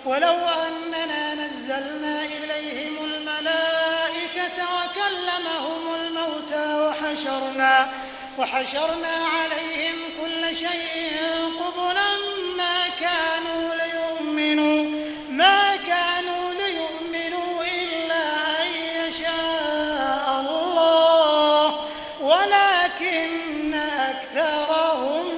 ولو أننا نزلنا إليهم الملائكة وكلمهم الموتى وحشرنا عليهم كل شيء قبلا ما كانوا ليؤمنوا إلا أن يشاء الله ولكن أكثرهم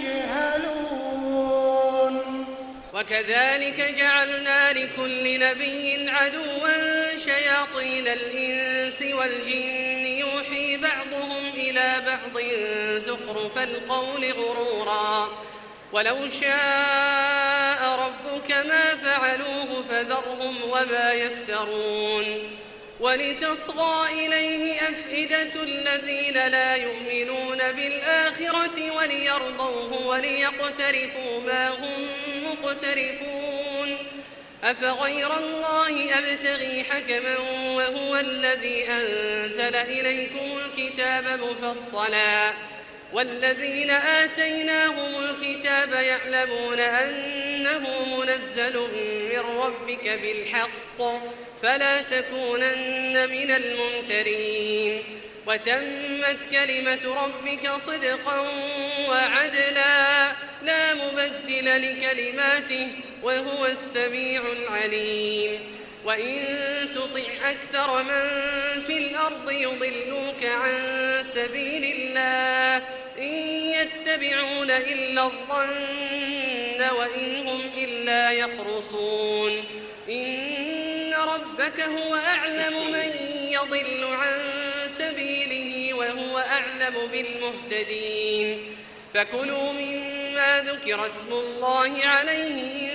يجهلون. وكذلك جعلنا لكل نبي عدوا شياطين الإنس والجن يوحي بعضهم إلى بعض زخرف القول غرورا ولو شاء ربك ما فعلوه فذرهم وما يفترون. ولتصغى إليه أفئدة الذين لا يؤمنون بالآخرة وليرضوه وليقترفوا ما هم مقترفون. أفغير الله أبتغي حكما وهو الذي أنزل إليكم الكتاب مفصلا والذين آتيناهم الكتاب يعلمون أنه منزل من ربك بالحق فلا تكونن من الممترين. وتمت كلمة ربك صدقا وعدلا لا مبدل لكلماته وهو السميع العليم. وإن تطع أكثر من في الأرض يضلوك عن سبيل الله إن يتبعون إلا الظن وإن هم إلا يخرصون. إن ربك هو أعلم من يضل عن سبيله وهو أعلم بالمهتدين. فكلوا مما ذكر اسم الله عليه إن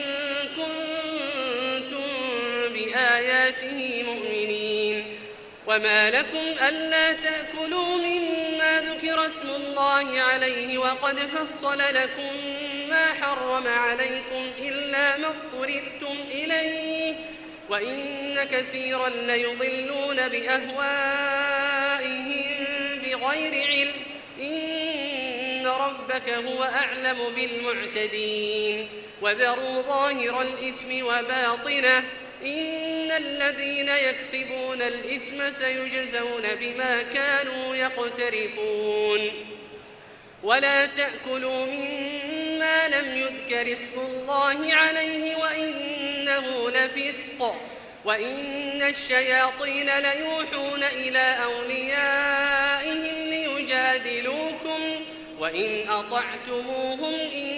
كنتم بآياته مؤمنين. وما لكم ألا تأكلوا مما ذكر اسم الله عليه وقد فصل لكم ما حرم عليكم إلا ما اضطررتم إليه وإن كثيرا ليضلون بأهوائهم بغير علم إن ربك هو أعلم بالمعتدين. وذروا ظاهر الإثم وباطنه إن الذين يكسبون الإثم سيجزون بما كانوا يقترفون. ولا تأكلوا مما لم يذكر اسم الله عليه وإنه لفسق وإن الشياطين ليوحون إلى أوليائهم ليجادلوكم وإن أطعتموهم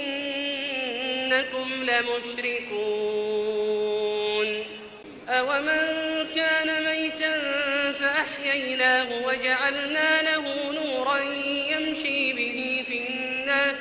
إنكم لمشركون. أومن كان ميتا فأحييناه وجعلنا له نورا يمشي به في الناس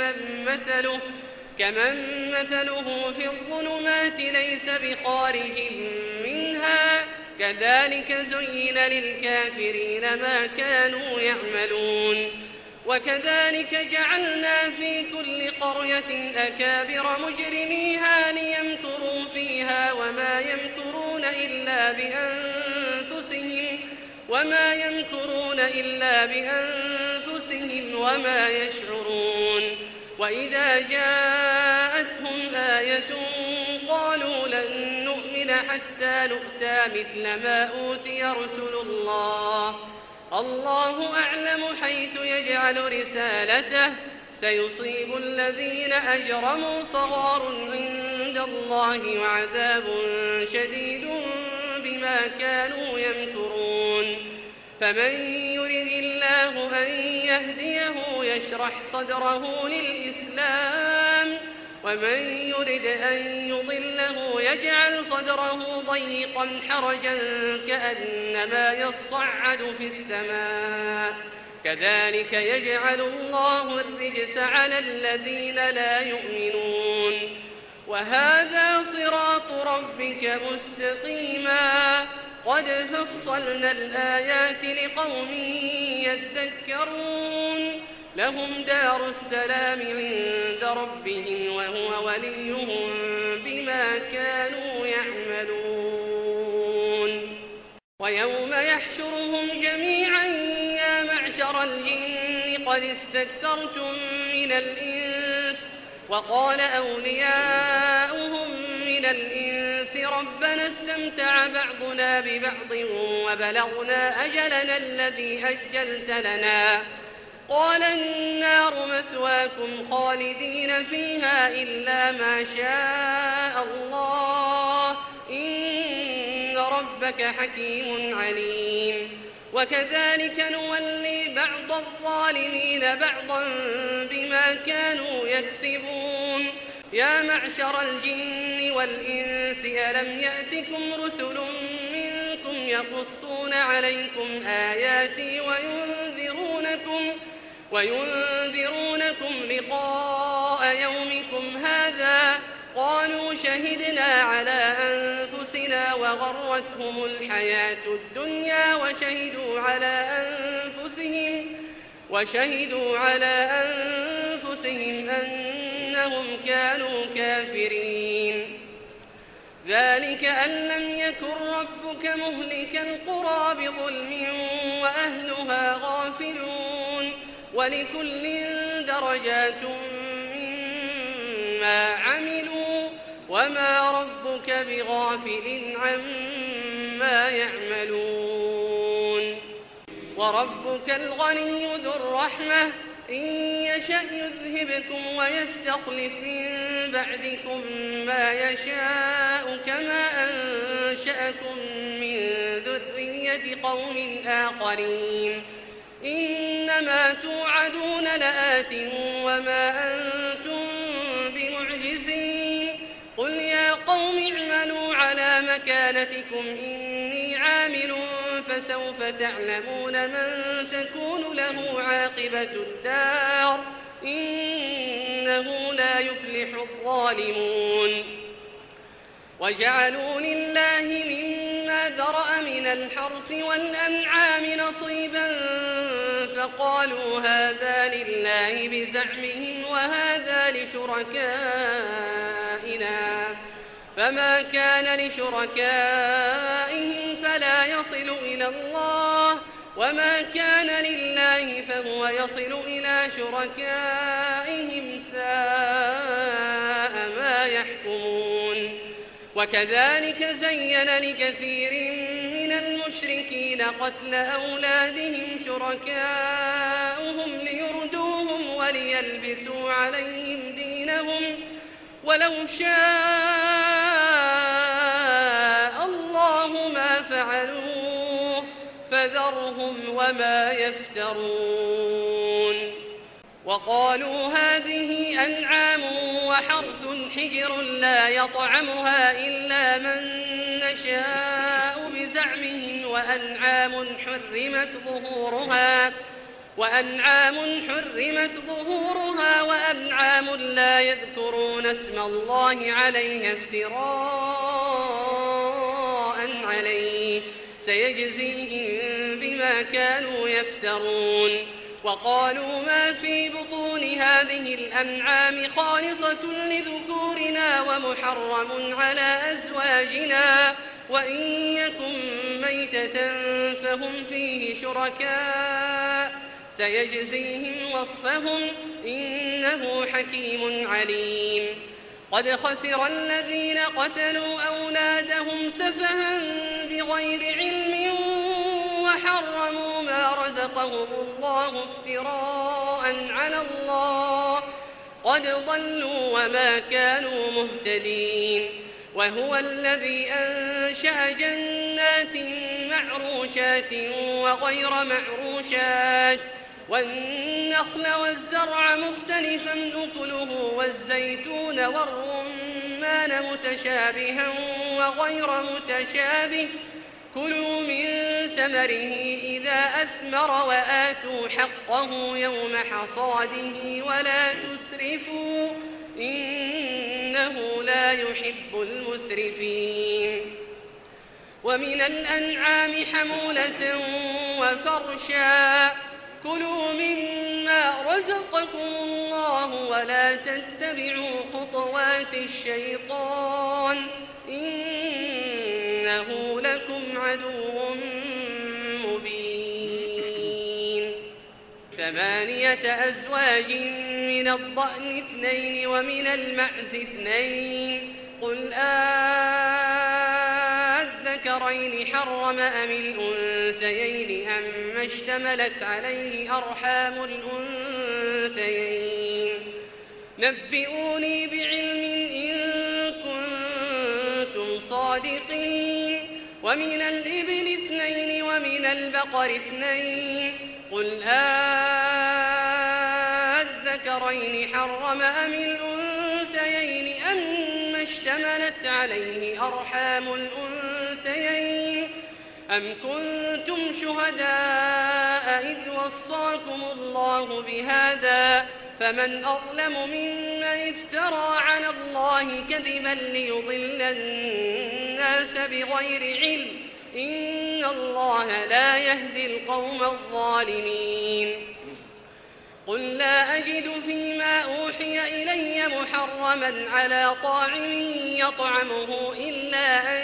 كمن مثله في الظلمات ليس بخارج منها كذلك زين للكافرين ما كانوا يعملون. وكذلك جعلنا في كل قرية أكابر مجرميها ليمكروا فيها وما يمكرون إلا بأنفسهم وما يشعرون. وإذا جاءتهم آية قالوا لن نؤمن حتى نؤتى مثل ما أوتي رسل الله أعلم حيث يجعل رسالته سيصيب الذين أجرموا صغار عند الله وعذاب شديد بما كانوا يمكرون. فمن يرد الله أن يهديه يشرح صدره للإسلام ومن يرد أن يضله يجعل صدره ضيقا حرجا كأنما يصعد في السماء كذلك يجعل الله الرجس على الذين لا يؤمنون. وهذا صراط ربك مستقيما قد فصلنا الآيات لقوم يذكرون. لهم دار السلام عند ربهم وهو وليهم بما كانوا يعملون. ويوم يحشرهم جميعا يا معشر الجن قد استكثرتم من الإنس وقال أولياؤهم من من الإنس ربنا استمتع بعضنا ببعض وبلغنا أجلنا الذي أجلت لنا قال النار مثواكم خالدين فيها إلا ما شاء الله إن ربك حكيم عليم وكذلك نولي بعض الظالمين بعضا بما كانوا يكسبون يا معشر الجن والإنس ألم يأتكم رسل منكم يقصون عليكم آياتي وينذرونكم لقاء يومكم هذا قالوا شهدنا على أنفسنا وغرتهم الحياة الدنيا وشهدوا على أنفسهم أنهم كانوا كافرين ذلك أن لم يكن ربك مهلك القرى بظلم وأهلها غافلون ولكل درجات مما عملوا وما ربك بغافل عما يعملون وربك الغني ذو الرحمة إن يشأ يذهبكم ويستخلف من بعدكم ما يشاء كما أنشأكم من ذرية قوم آخرين إنما توعدون لآت وما أنتم بمعجزين قل يا قوم اعملوا على مكانتكم إني عامل فسوف تعلمون من تكون له عاقبة الدار إنه لا يفلح الظالمون وجعلوا لله مما ذرأ من الحرث والأنعام نصيبا فقالوا هذا لله بزعمهم وهذا لشركائنا فما كان لشركائهم فلا يصل إلى الله وما كان لله فهو يصل إلى شركائهم ساء ما يحكمون وكذلك زين لكثير من المشركين قتل أولادهم شركاؤهم ليردوهم وليلبسوا عليهم دينهم ولو شاء الله ما فعلوه فذرهم وما يفترون وقالوا هذه أنعام وحرث حجر لا يطعمها إلا من نشاء بزعمهم وأنعام حرمت ظهورها وأنعام لا يذكرون اسم الله عليها افتراء عليه سيجزيهم بما كانوا يفترون وقالوا ما في بطون هذه الأنعام خالصة لذكورنا ومحرم على أزواجنا وإن يكن ميتة فهم فيه شركاء سيجزيهم وصفهم إنه حكيم عليم قد خسر الذين قتلوا أولادهم سفها بغير علم وحرموا ما رزقهم الله افتراء على الله قد ضلوا وما كانوا مهتدين وهو الذي أنشأ جنات معروشات وغير معروشات والنخل والزرع مختلفا أكله والزيتون والرمان متشابها وغير متشابه كلوا من ثمره إذا أثمر وآتوا حقه يوم حصاده ولا تسرفوا إنه لا يحب المسرفين ومن الأنعام حمولة وفرشا كلوا مما رزقكم الله ولا تتبعوا خطوات الشيطان إنه لكم عدو مبين 8 أزواج من الضأن 2 ومن المعز 2 قل أذكرين حرم أم الأنثيين أما اشتملت عليه أرحام الأنثيين نبئوني بعلم إن كنتم صادقين ومن الإبل 2 ومن البقر 2 قل أذكرين حرم أم الأنثيين أما اشتملت عليه أرحام الأنثيين أم كنتم شهداء إذ وصاكم الله بهذا فمن أظلم ممن افترى على الله كذبا ليضل الناس بغير علم إن الله لا يهدي القوم الظالمين قل لا أجد فيما أوحي إلي محرما على طاعم يطعمه إلا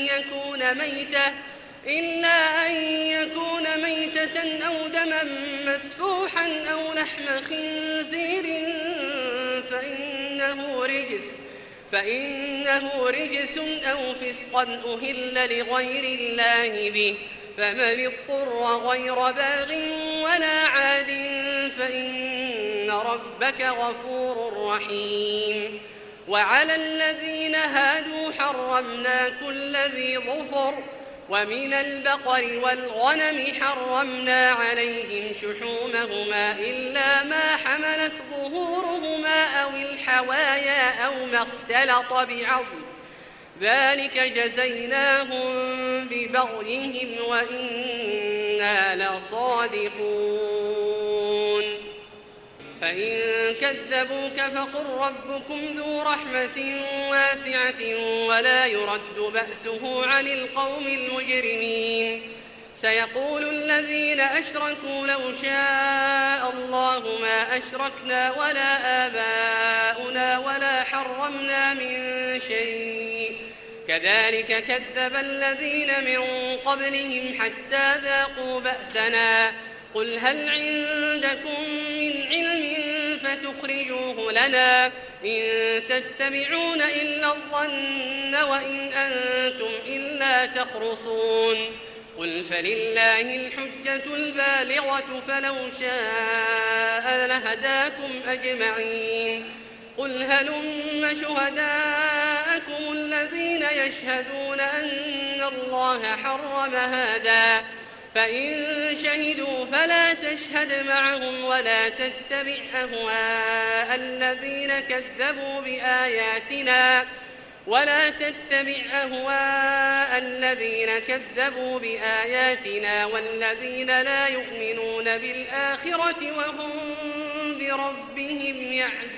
أن يكون ميتة أو دما مسفوحا أو لحم خنزير فإنه رجس أو فسقا أهل لغير الله به فمن اضطر غير باغ ولا عاد فإن ربك غفور رحيم وعلى الذين هادوا حرمنا كل ذي ظفر ومن البقر والغنم حرمنا عليهم شحومهما إلا ما حملت ظهورهما أو الحوايا أو ما اختلط بعظم ذلك جزيناهم ببغيهم وإنا لصادقون فإن كذبوك فقل ربكم ذو رحمة واسعة ولا يرد بأسه عن القوم المجرمين سيقول الذين أشركوا لو شاء الله ما أشركنا ولا آباؤنا ولا حرمنا من شيء كذلك كذب الذين من قبلهم حتى ذاقوا بأسنا قل هل عندكم من علم فتخرجوه لنا إن تتبعون إلا الظن وإن أنتم إلا تخرصون قل فلله الحجة البالغة فلو شاء لهداكم أجمعين قل هلم شهداءكم الذين يشهدون أن الله حرم هذا فإن شهدوا فلا تشهد معهم ولا تتبع أهواء الذين كذبوا بآياتنا والذين لا يؤمنون بالآخرة وهم بربهم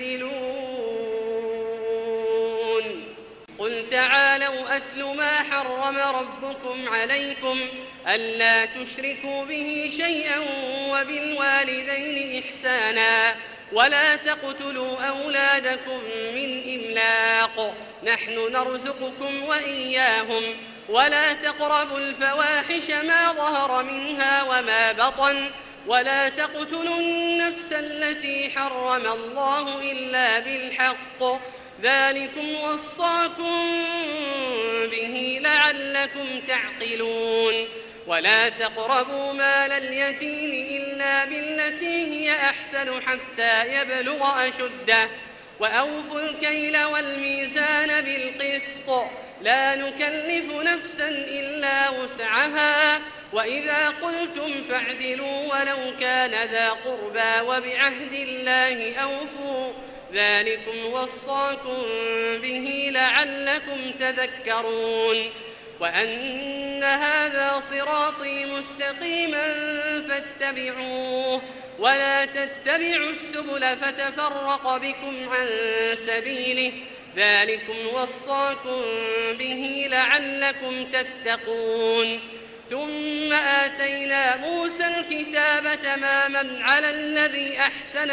يعدلون قل تعالوا أتل ما حرم ربكم عليكم ألا تشركوا به شيئا وبالوالدين إحسانا ولا تقتلوا أولادكم من إملاق نحن نرزقكم وإياهم ولا تقربوا الفواحش ما ظهر منها وما بطن ولا تقتلوا النفس التي حرم الله إلا بالحق ذلكم وصاكم به لعلكم تعقلون ولا تقربوا مال اليتيم إلا بالتي هي أحسن حتى يبلغ أشده وأوفوا الكيل والميزان بالقسط لا نكلف نفسا إلا وسعها وإذا قلتم فاعدلوا ولو كان ذا قربى وبعهد الله أوفوا ذلكم وصاكم به لعلكم تذكرون وأن هذا صراطي مستقيما فاتبعوه ولا تتبعوا السبل فتفرق بكم عن سبيله ذلكم وصاكم به لعلكم تتقون ثم آتينا موسى الكتاب تماما على الذي أحسن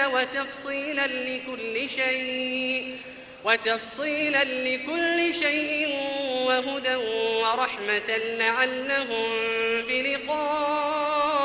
وتفصيلا لكل شيء وهدى ورحمة لعلهم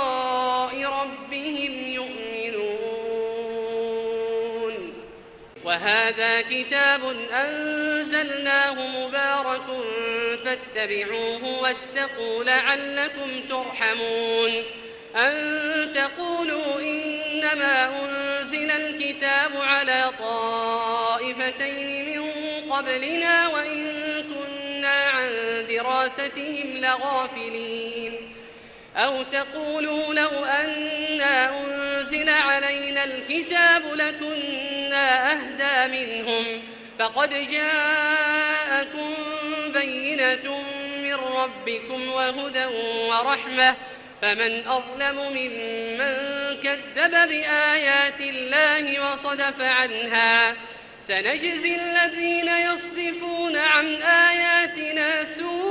بلقاء ربهم يؤمنون وهذا كتاب أنزلناه مبارك فاتبعوه واتقوا لعلكم ترحمون أن تقولوا إنما أنزل الكتاب على طائفتين من قبلنا وإن كنا عن دراستهم لغافلين أو تقولوا لو أنا أنزل علينا الكتاب لكنا أهدى منهم فقد جاءكم بينة من ربكم وهدى ورحمة فمن أظلم ممن كذب بآيات الله وصدف عنها سنجزي الذين يصدفون عن آياتنا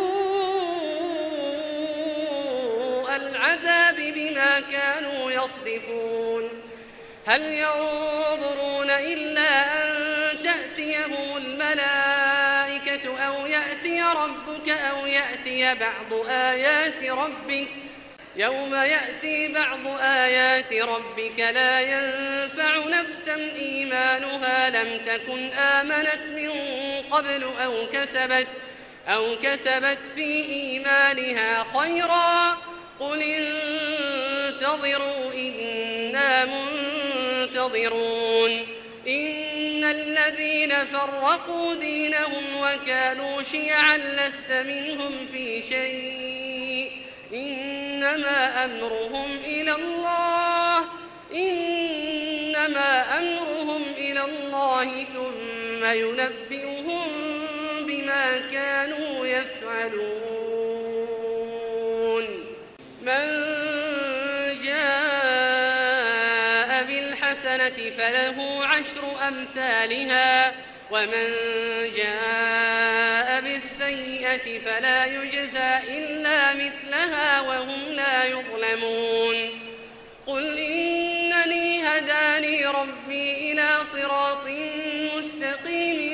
سوء العذاب بما كانوا يصدفون هل ينظرون إلا أن تأتيهم الملائكة أو يأتي ربك أو يأتي بعض آيات ربك يوم يأتي بعض آيات ربك لا ينفع نفسا إيمانها لم تكن آمنت من قبل أو كسبت في إيمانها خيرا قل انتظروا إنا منتظرون إن الذين فرقوا دينهم وكانوا شيعا لست منهم في شيء إنما أمرهم إلى الله ثم ينبئهم بما كانوا يفعلون من جاء بالحسنة فله 10 أمثالها ومن جاء بالسيئة فلا يجزى إلا مثلها وهم لا يظلمون قل إنني هداني ربي إلى صراط مستقيم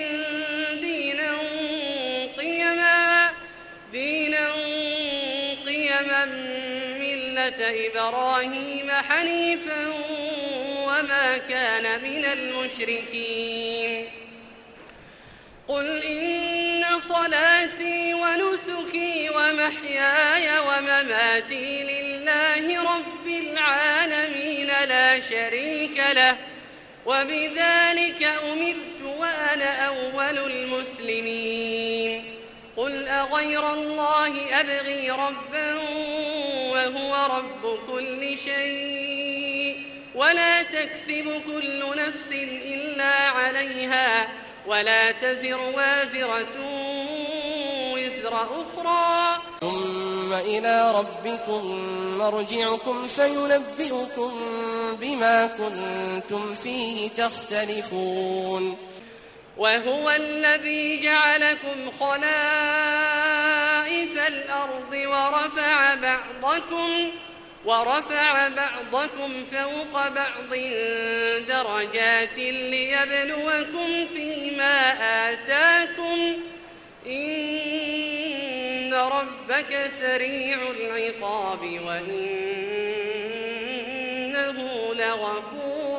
دينا قيما ملة إبراهيم حنيفا وما كان من المشركين قل إن صلاتي ونسكي ومحياي ومماتي لله رب العالمين لا شريك له وبذلك أمرت وأنا أول المسلمين قل أغير الله أبغي ربا وهو رب كل شيء ولا تكسب كل نفس إلا عليها ولا تزر وازرة وزر أخرى ثم إلى ربكم مرجعكم فينبئكم بما كنتم فيه تختلفون وهو الذي جعلكم خلائف الأرض ورفع بعضكم فوق بعض درجات ليبلوكم فيما آتاكم إن ربك سريع العقاب وإنه لغفور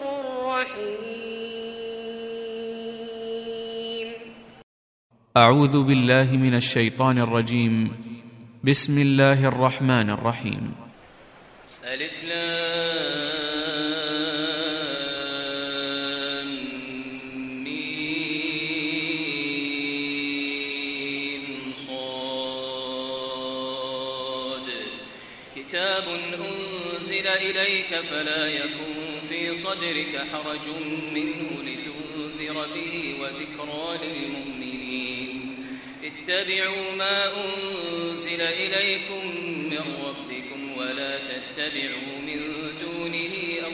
رحيم. أعوذ بالله من الشيطان الرجيم. بسم الله الرحمن الرحيم. ألف لام ميم صاد كتاب أنزل إليك فلا يكن في صدرك حرج منه لتنذر به وذكرى للمؤمنين اتبعوا ما أنزل إليكم من ربكم ولا تتبعوا من دونه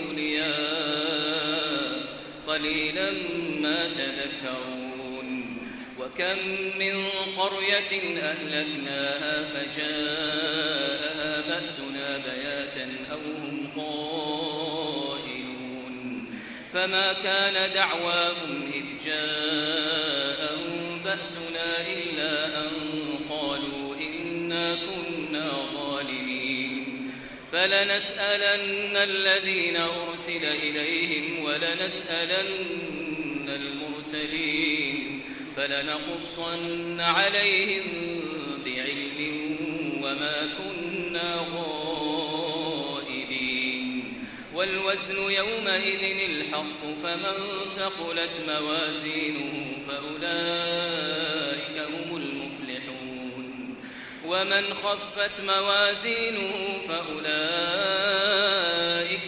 أولياء قليلا ما تذكرون وكم من قرية أهلكناها فجاءها بأسنا بياتا أو هم قائلون فما كان دعواهم إذ جاءهم بأسنا إلا أن قالوا إنا كنا ظالمين فلنسألن الذين أرسل إليهم ولنسألن المرسلين المرسلين فلنقصن عليهم بعلم وما كنا غائبين والوزن يومئذ الحق فمن ثقلت موازينه فأولئك هم المفلحون ومن خفت موازينه فأولئك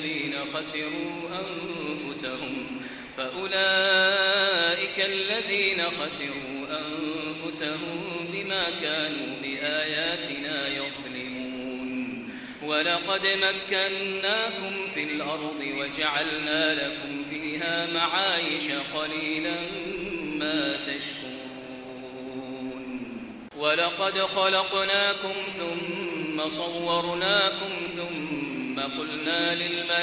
الذين خسروا أنفسهم بما كانوا بآياتنا يظلمون ولقد مكناكم في الأرض وجعلنا لكم فيها معايش قليلا ما تشكرون ولقد خلقناكم ثم صورناكم ثم قلنا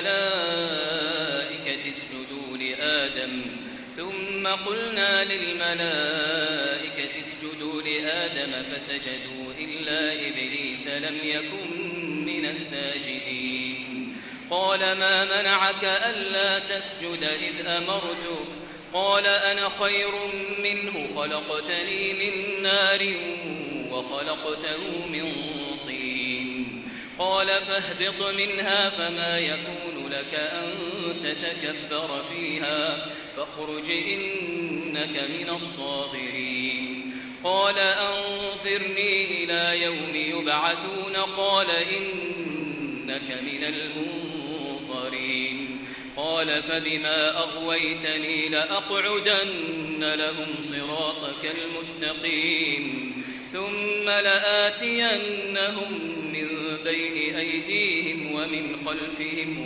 للملائكة اسجدوا لآدم فسجدوا إلا إبليس لم يكن من الساجدين قال ما منعك ألا تسجد إذ أمرتك قال أنا خير منه خلقتني من نار وخلقته من طين قال فاهبط منها فما يكون لك أن تتكبر فيها فاخرج إنك من الصاغرين قال أنظرني إلى يوم يبعثون قال إنك من المنظرين قال فبما أغويتني لأقعدن لهم صراطك المستقيم ثم لآتينهم من بين أيديهم ومن خلفهم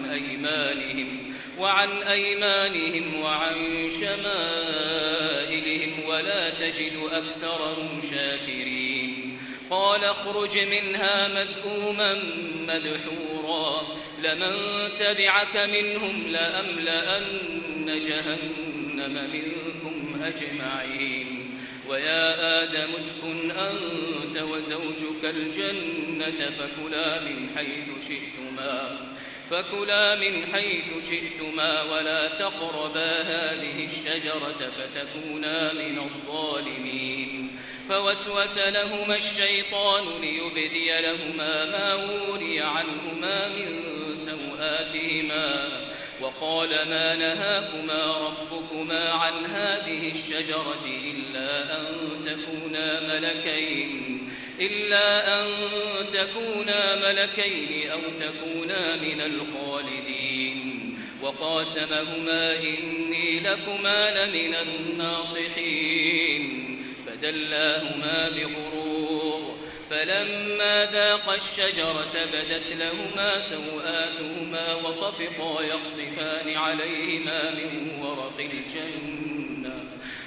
وعن أيمانهم وعن شمائلهم ولا تجد أكثرهم شاكرين قال اخرج منها مذءوما مدحورا لمن تبعك منهم لأملأن جهنم منكم أجمعين ويا آدم اسكن أنت وزوجك الجنة فكلا من حيث شئتما ولا تقربا هذه الشجرة فتكونا من الظالمين فوسوس لهما الشيطان ليبدي لهما ما وري عنهما من سوآتهما وقال ما نهاكما ربكما عن هذه الشجرة إلا أن تكونا ملكين أو تكونا من الخالدين وقاسمهما إني لكما لمن الناصحين فدلاهما بغرور فلما ذاقا الشجرة بدت لهما سوآتهما وطفقا يخصفان عليهما من ورق الجنة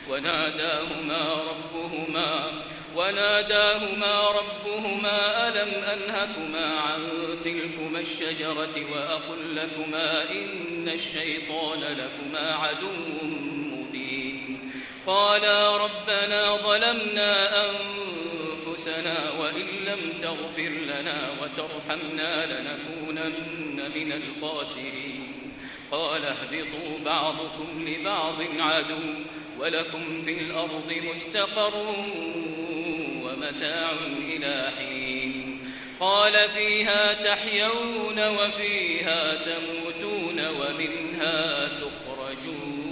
وناداهما ربهما ألم أنهكما عن تلكما الشجرة وأقل لكما إن الشيطان لكما عدو مبين قالا ربنا ظلمنا أنفسنا وإن لم تغفر لنا وترحمنا لنكونن من الخاسرين قال اهبطوا بعضكم لبعض عدو ولكم في الأرض مستقر ومتاع إلى حين قال فيها تحيون وفيها تموتون ومنها تخرجون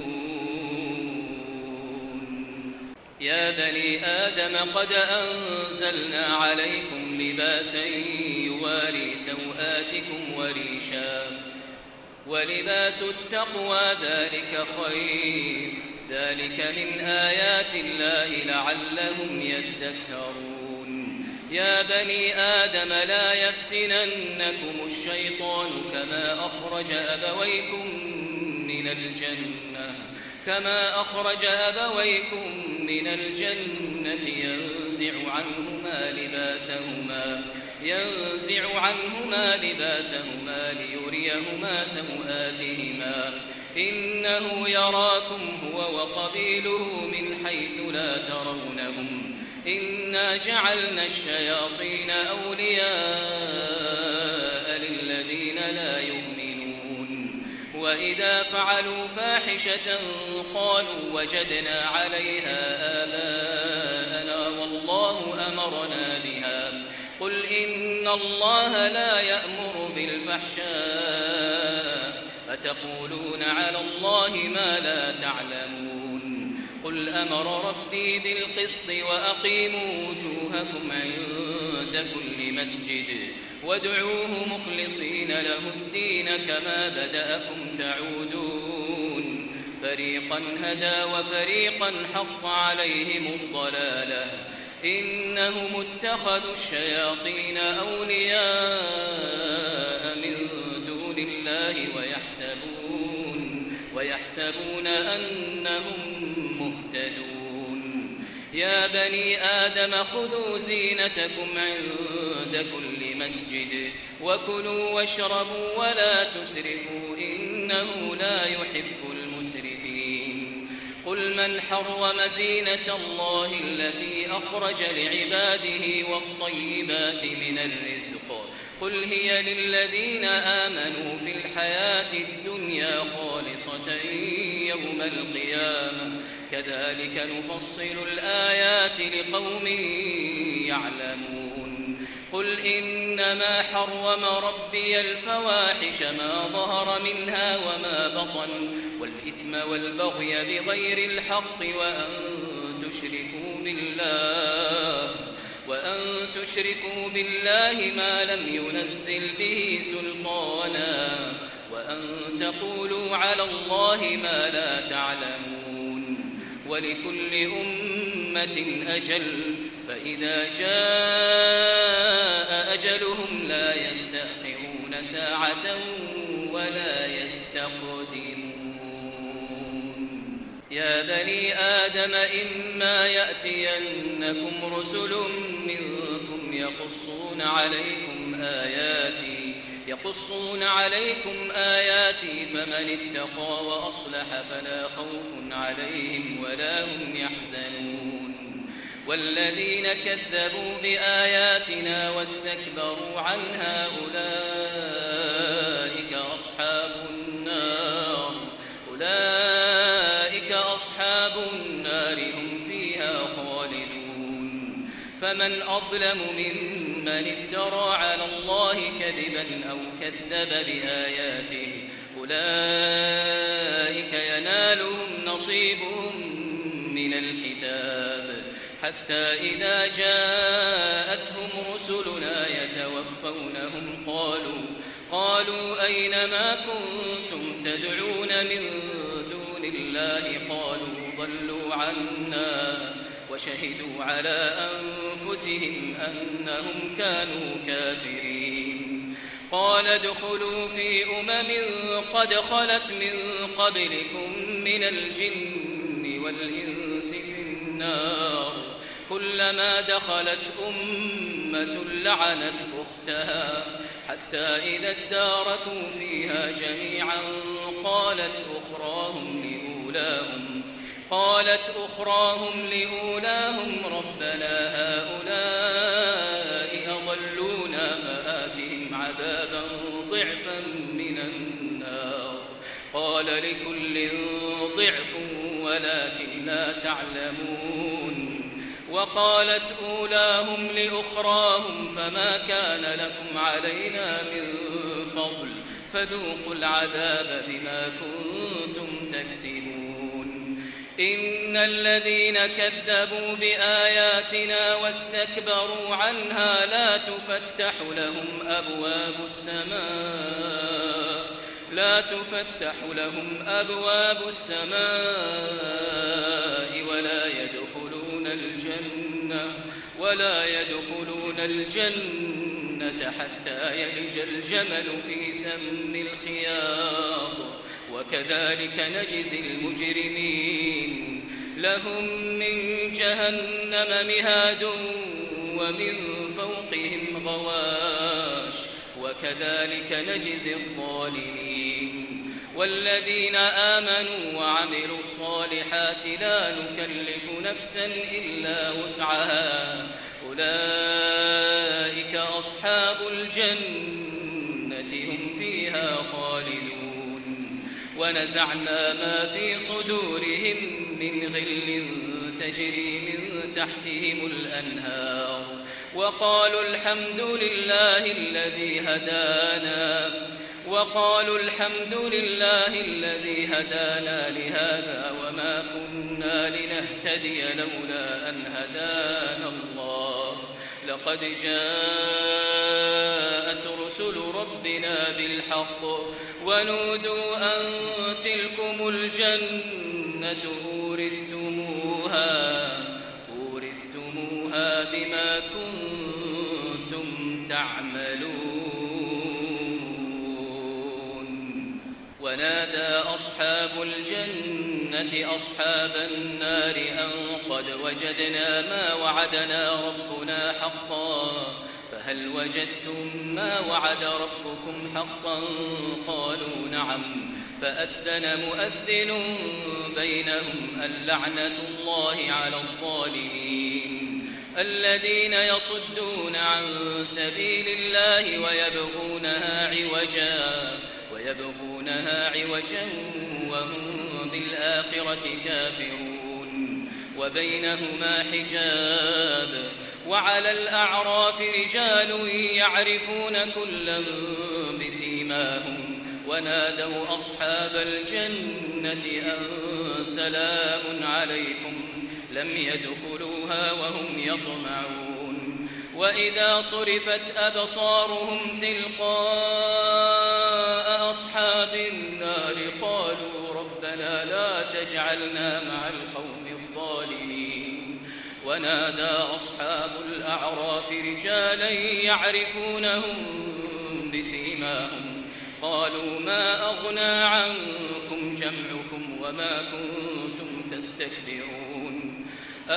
يا بني آدم قد أنزلنا عليكم لباسا يواري سوآتكم وريشا ولباس التقوى ذلك خير ذلك من آيات الله لعلهم يذكرون يا بني آدم لا يفتننكم الشيطان كما أخرج أبويكم من الجنة ينزع عنهما لباسهما ليريهما سوآتهما إنه يراكم هو وقبيله من حيث لا ترونهم إنا جعلنا الشياطين أولياء للذين لا يؤمنون وإذا فعلوا فاحشة قالوا وجدنا عليها آباءنا والله أمرنا بها قل إن الله لا يأمر بالفحشاء أتقولون على الله ما لا تعلمون قل أمر ربي بالقسط وأقيموا وجوهكم عند كل مسجد وادعوه مخلصين له الدين كما بدأكم تعودون فريقا هدى وفريقا حق عليهم الضلالة إنهم اتخذوا الشياطين أولياء من دون الله ويحسبون أنهم مهتدون يا بني آدم خذوا زينتكم عند كل مسجد وكلوا واشربوا ولا تسرفوا إنه لا يحب المسرفين قل من حرم زينة الله التي أخرج لعباده والطيبات من الرزق قل هي للذين آمنوا في الحياة الدنيا خالصة يوم القيامة كذلك نفصل الآيات لقوم يعلمون قل إنما حرم ربي الفواحش ما ظهر منها وما بطن والإثم والبغي بغير الحق وأن تشركوا بالله ما لم ينزل به سلطانا وأن تقولوا على الله ما لا تعلمون ولكل أمة أجل فإذا جاء أجلهم لا يستأخرون ساعة ولا يستقدمون يا بني آدم إما يأتينكم رسل منكم يقصون عليكم آياتي فمن اتقى وأصلح فلا خوف عليهم ولا هم يحزنون والذين كذبوا بآياتنا واستكبروا عنها أولئك أصحاب النار هم فيها خالدون فمن أظلم ممن افترى على الله كذبا أو كذب بآياته أولئك ينالهم نصيبهم من الكتاب حتى إذا جاءتهم رسلنا يتوفونهم قالوا أين ما كنتم تدعون من دون الله قالوا ضلوا عنا وشهدوا على أنفسهم أنهم كانوا كافرين قال ادخلوا في قد خلت من قبلكم من الجن والإنس في النار كلما دخلت أمة لعنت أختها حتى إذا اداركوا فيها جميعا قالت أخراهم لأولاهم ربنا هؤلاء أضلونا فآتهم عذابا ضعفا من النار قال لكل ضعف ولكن لا تعلمون وقالت أولاهم لأخراهم فما كان لكم علينا من فضل فذوقوا العذاب بما كنتم تكسبون إن الذين كذبوا بآياتنا واستكبروا عنها لا تفتح لهم أبواب السماء ولا يدخلون الجنة حتى يلج الجمل في سم الخياط وكذلك نجزي المجرمين لهم من جهنم مهاد ومن فوقهم غواش وكذلك نجزي الظالمين والذين آمنوا وعملوا الصالحات لا نكلف نفسا إلا وسعها أولئك أصحاب الجنة هم فيها خالدون ونزعنا ما في صدورهم من غل تجري من تحتهم الأنهار وقالوا الحمد لله الذي هدانا لهذا وما كنا لنهتدي لولا أن هدانا الله لقد جاءت رسل ربنا بالحق ونودوا أن تلكم الجنة أورثتموها بما كنتم تعملون ونادى أصحاب الجنة أصحاب النار أن قد وجدنا ما وعدنا ربنا حقا فهل وجدتم ما وعد ربكم حقا قالوا نعم فأذن مؤذن بينهم اللعنة الله على الظالمين الذين يصدون عن سبيل الله ويبغونها عوجا وهم بالآخرة كافرون وبينهما حجاب وعلى الأعراف رجال يعرفون كلا بسيماهم ونادوا أصحاب الجنة أن سلام عليكم لم يدخلوها وهم يطمعون وإذا صرفت أبصارهم تلقاء أصحاب النار قالوا ربنا لا تجعلنا مع القوم الظالمين ونادى أصحاب الأعراف رجالا يعرفونهم بسيماهم قالوا ما أغنى عنكم جمعكم وما كنتم تستكبرون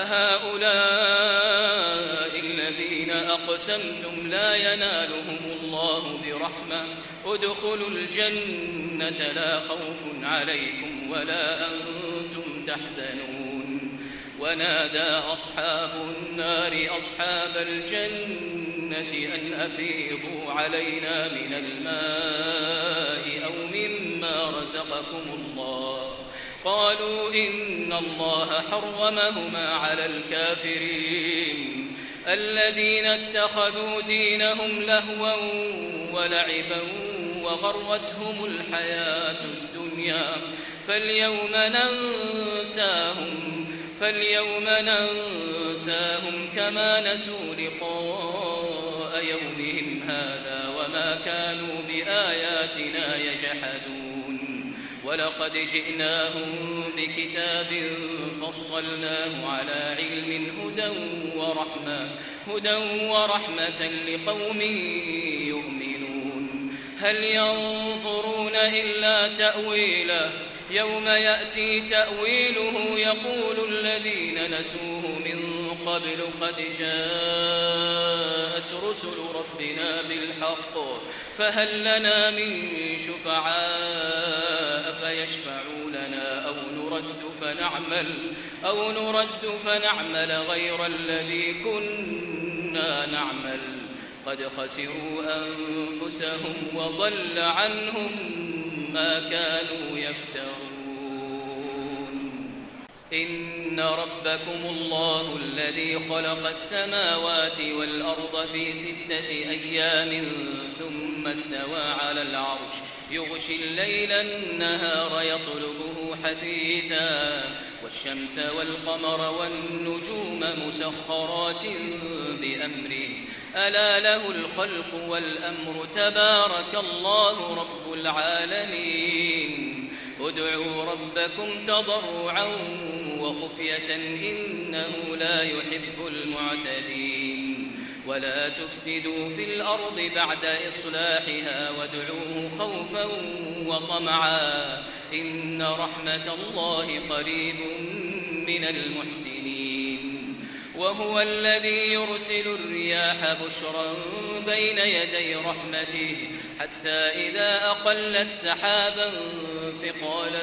أهؤلاء الذين أقسمتم لا ينالهم الله برحمة ادخلوا الجنة لا خوف عليكم ولا أنتم تحزنون ونادى أصحاب النار أصحاب الجنة أن أفيضوا علينا من الماء أو مما رزقكم الله قالوا إن الله حرمهما على الكافرين الذين اتخذوا دينهم لهوا ولعبا وغرتهم الحياة الدنيا فاليوم ننساهم كما نسوا لقاء يومهم هذا وما كانوا بآياتنا يجحدون ولقد جئناهم بكتاب فصلناه على علم هدى ورحمة لقوم يؤمنون هل ينظرون إلا تأويله يوم يأتي تأويله يقول الذين نسوه من قبل قد جاءت رسل ربنا بالحق فهل لنا من شفعاء فيشفعوا لنا أو نرد فنعمل غير الذي كنا نعمل قد خسروا أنفسهم وضل عنهم ما كانوا يفترون إن ربكم الله الذي خلق السماوات والأرض في 6 أيام ثم استوى على العرش يغشي الليل النهار يطلبه حثيثا والشمس والقمر والنجوم مسخرات بأمره ألا له الخلق والأمر تبارك الله رب العالمين ادعوا ربكم تضرعا وخفية إنه لا يحب المعتدين ولا تفسدوا في الأرض بعد إصلاحها وادعوه خوفا وطمعا إن رحمة الله قريب من المحسنين وهو الذي يرسل الرياح بشرا بين يدي رحمته حتى إذا أقلت سحابا ثقالا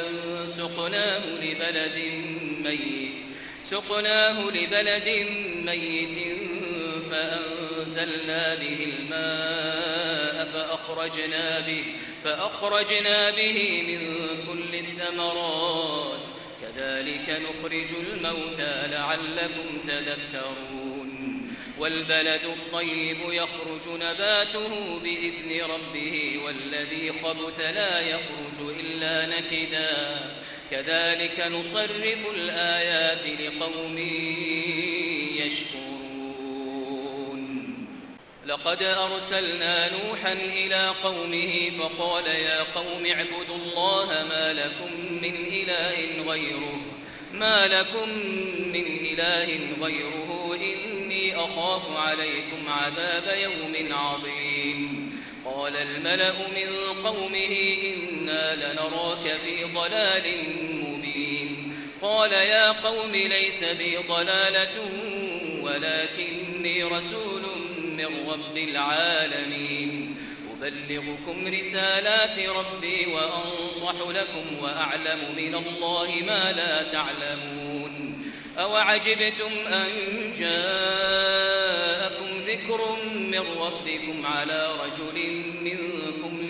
سقناه لبلد ميت فأنزلنا به الماء فأخرجنا به من كل الثمرات كذلك نخرج الموتى لعلكم تذكرون والبلد الطيب يخرج نباته بإذن ربه والذي خبث لا يخرج إلا نكدا كذلك نصرف الآيات لقوم يشكرون لقد أرسلنا نوحا إلى قومه فقال يا قوم اعبدوا الله ما لكم من إله غيره إني أخاف عليكم عذاب يوم عظيم قال الملأ من قومه إنا لنراك في ضلال مبين قال يا قوم ليس بي ضلالة ولكني رسول من رب العالمين أبلغكم رسالات ربي وأنصح لكم وأعلم من الله ما لا تعلمون أوعجبتم أن جاءكم ذكر من ربكم على رجل منكم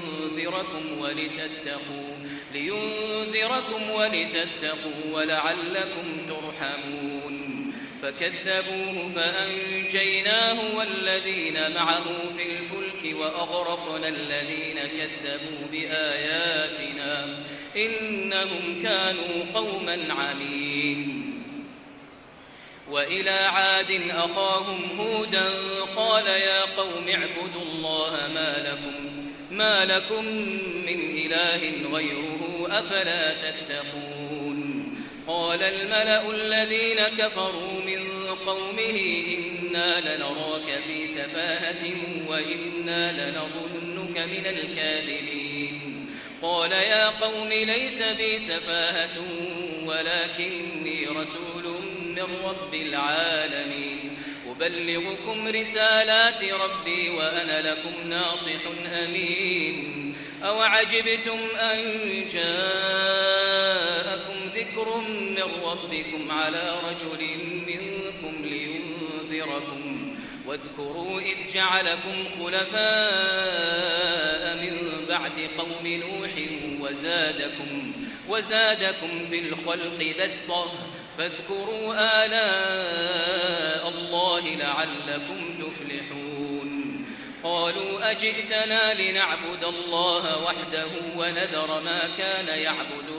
لينذركم ولتتقوا ولعلكم ترحمون فكذبوه فأنجيناه والذين معه في الفلك وأغرقنا الذين كذبوا بآياتنا إنهم كانوا قوما عمين وإلى عاد أخاهم هودا قال يا قوم اعبدوا الله ما لكم من إله غيره أفلا تتقون قال الملأ الذين كفروا من قومه إنا لنراك في سفاهة وإنا لنظنك من الكاذبين قال يا قوم ليس بي سفاهة ولكني رسول من رب العالمين أبلغكم رسالات ربي وأنا لكم ناصح أمين أوعجبتم أن جاءكم ذكر من ربكم على رجل منكم لينذركم واذكروا إذ جعلكم خلفاء من بعد قوم نوح وزادكم في الخلق بسطة فاذكروا آلاء الله لعلكم تفلحون قالوا أجئتنا لنعبد الله وحده ونذر ما كان يعبد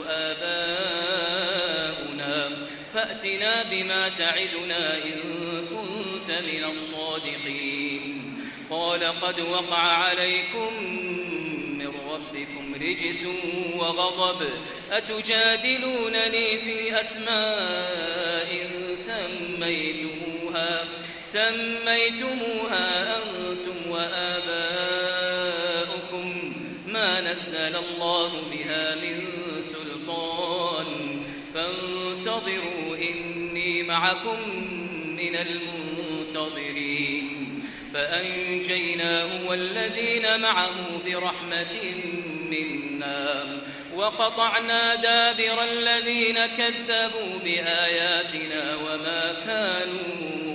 آباؤنا فأتنا بما تعدنا إن كنت من الصادقين قال قد وقع عليكم من ربكم رجس وغضب أتجادلونني في أسماء سميتموها أنتم وآباؤكم ما نزل الله بها من سلطان فانتظروا إني معكم من المنتظرين فأنجيناه والذين معه برحمة منا وقطعنا دابر الذين كذبوا بآياتنا وما كانوا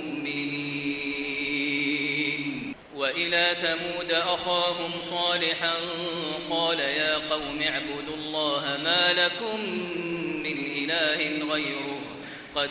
مؤمنين وإلى ثمود أخاهم صالحا قال يا قوم اعبدوا الله ما لكم من إله غيره قد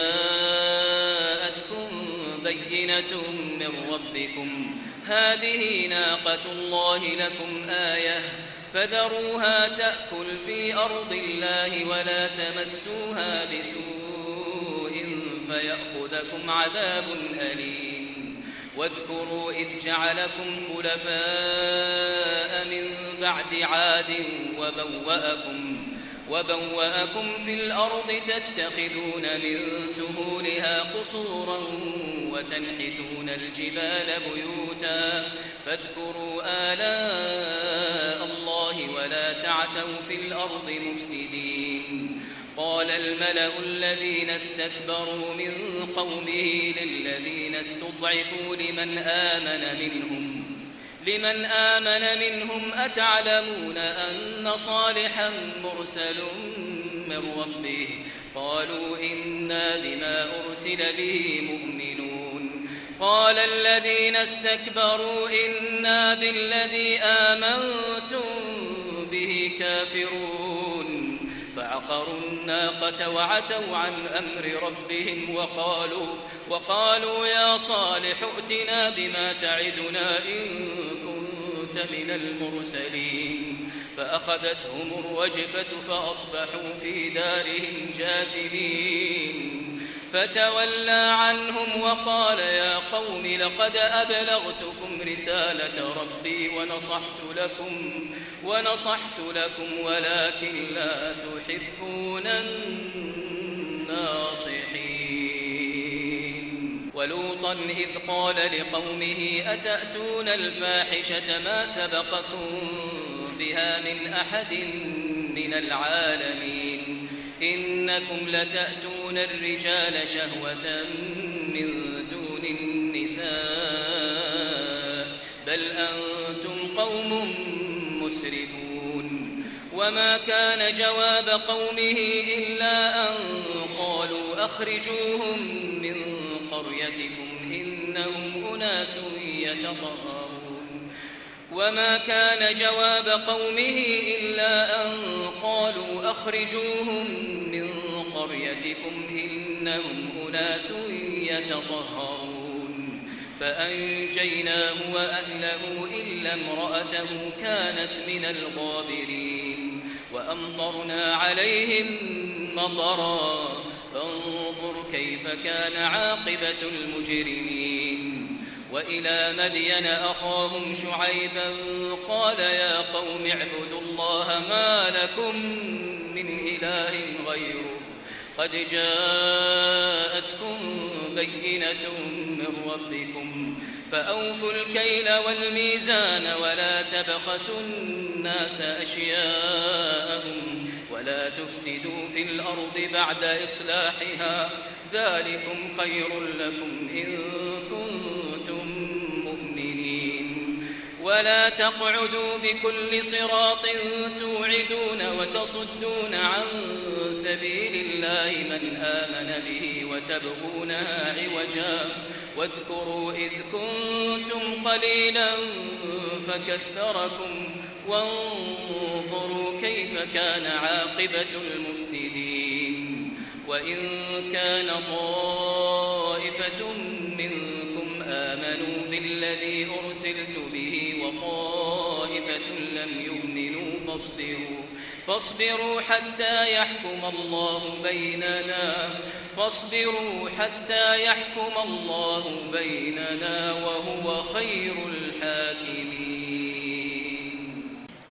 جاءتكم بينة من ربكم هذه ناقة الله لكم آية فذروها تأكل في أرض الله ولا تمسوها بسوء فيأخذكم عذاب أليم واذكروا إذ جعلكم خلفاء من بعد عاد وبوأكم في الأرض تتخذون من سهولها قصورا وتنحتون الجبال بيوتا فاذكروا آلاء الله ولا تعثوا في الأرض مفسدين قال الملأ الذين استكبروا من قومه للذين استضعفوا لمن آمن منهم أتعلمون أن صالحا مرسل من ربه قالوا إنا بما أرسل به مؤمنون قال الذين استكبروا إنا بالذي آمنتم به كافرون فعقروا الناقة وعتوا عن أمر ربهم وقالوا يا صالح ائتنا بما تعدنا إن كنت من المرسلين فأخذتهم الرجفة فأصبحوا في دارهم جاثمين فتولى عنهم وقال يا قوم لقد أبلغتكم رسالة ربي ونصحت لكم ولكن لا تحبون الناصحين. ولوطا إذ قال لقومه أتأتون الفاحشة ما سبقكم بها من أحد من العالمين إنكم لتأتون الرجال شهوة من دون النساء بل أنتم قوم مسرفون. وما كان جواب قومه إلا أن قالوا أخرجوهم من قريتكم إنهم أناس يتطهرون. وما كان جواب قومه إلا أن قالوا أخرجوهم من قريتكم إنهم أناس يتطهرون. فأنجيناه وأهله إلا امرأته كانت من الغابرين وأمطرنا عليهم مطرا فانظر كيف كان عاقبة المجرمين. وإلى مدين أخاهم شعيبا قال يا قوم اعبدوا الله ما لكم من إله غيره قد جاءتكم بينة من ربكم فأوفوا الكيل والميزان ولا تبخسوا الناس أشياءهم ولا تفسدوا في الأرض بعد إصلاحها ذلكم خير لكم إن كنتم مؤمنين. ولا تقعدوا بكل صراط توعدون وتصدون عن سبيل الله من آمن به وتبغونها عوجا واذكروا إذ كنتم قليلا فكثركم وانظروا كيف كان عاقبة المفسدين. وإن كان طائفة منكم آمنوا بالذي أرسلت به وطائفة لم يؤمنوا فاصبروا حتى يحكم الله بيننا وهو خير الحاكمين.